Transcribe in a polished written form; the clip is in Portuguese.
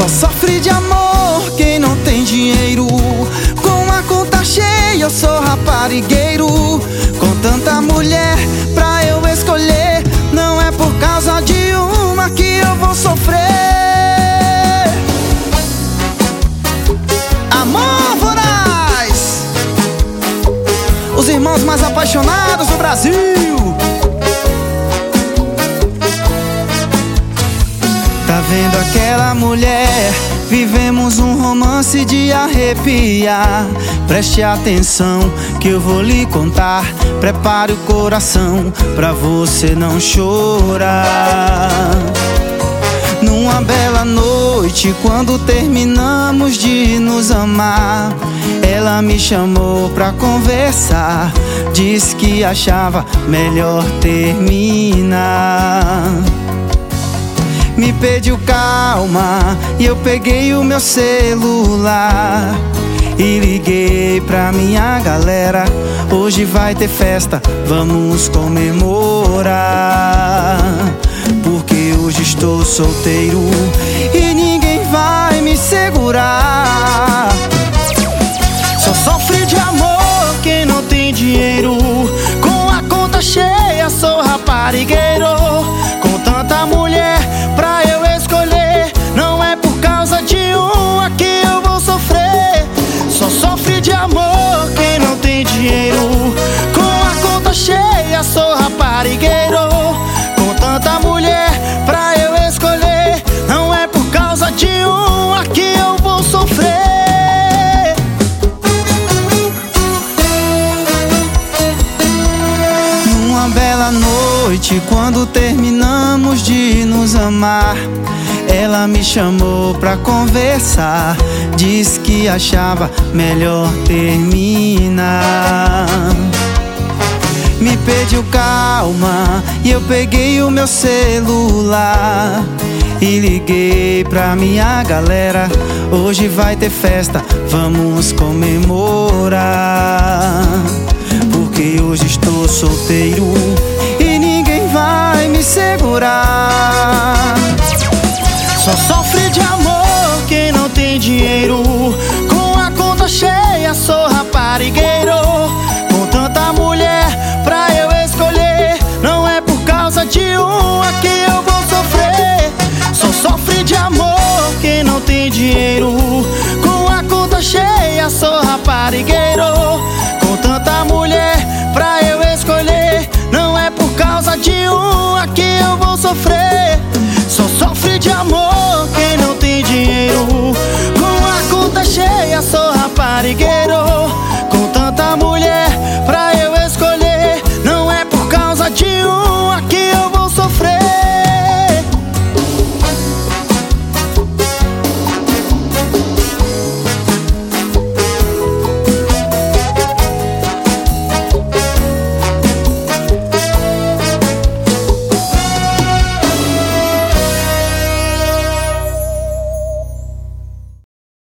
Só sofre de amor quem não tem dinheiro. Com a conta cheia eu sou raparigueiro. Com tanta mulher pra eu escolher, não é por causa de uma que eu vou sofrer. Amor voraz, os irmãos mais apaixonados do Brasil. Tá vendo aquela mulher? Vivemos um romance de arrepiar. Preste atenção que eu vou lhe contar. Prepare o coração pra você não chorar. Numa bela noite, quando terminamos de nos amar, ela me chamou pra conversar. Disse que achava melhor terminar. Me pediu calma e eu peguei o meu celular e liguei pra minha galera. Hoje vai ter festa, vamos comemorar. Porque hoje estou solteiro e ninguém vai me segurar. Só sofre de amor quem não tem dinheiro. Com a conta cheia sou raparigueiro. Com tanta mulher pra eu escolher, não é por causa de uma que eu vou sofrer. Só sofre de amor quem não tem dinheiro. Com a conta cheia sou raparigueiro. Com tanta mulher pra eu escolher, não é por causa de uma que eu vou sofrer. Numa bela noite, quando terminamos de nos amar, ela me chamou pra conversar. Disse que achava melhor terminar. Me pediu calma e eu peguei o meu celular e liguei pra minha galera. Hoje vai ter festa, vamos comemorar. Porque hoje estou solteiro e ninguém vai me segurar. Só sofre de amor quem não tem dinheiro. Com a conta cheia sou raparigueiro. Com tanta mulher pra eu escolher, não é por causa de uma que eu vou sofrer. Só sofre de amor quem não tem dinheiro. Com a conta cheia sou raparigueiro. Com tanta mulher pra eu escolher, não é por causa de uma que eu vou sofrer. Só sofre de amor quem não tem dinheiro. Com a conta cheia sou raparigueiro.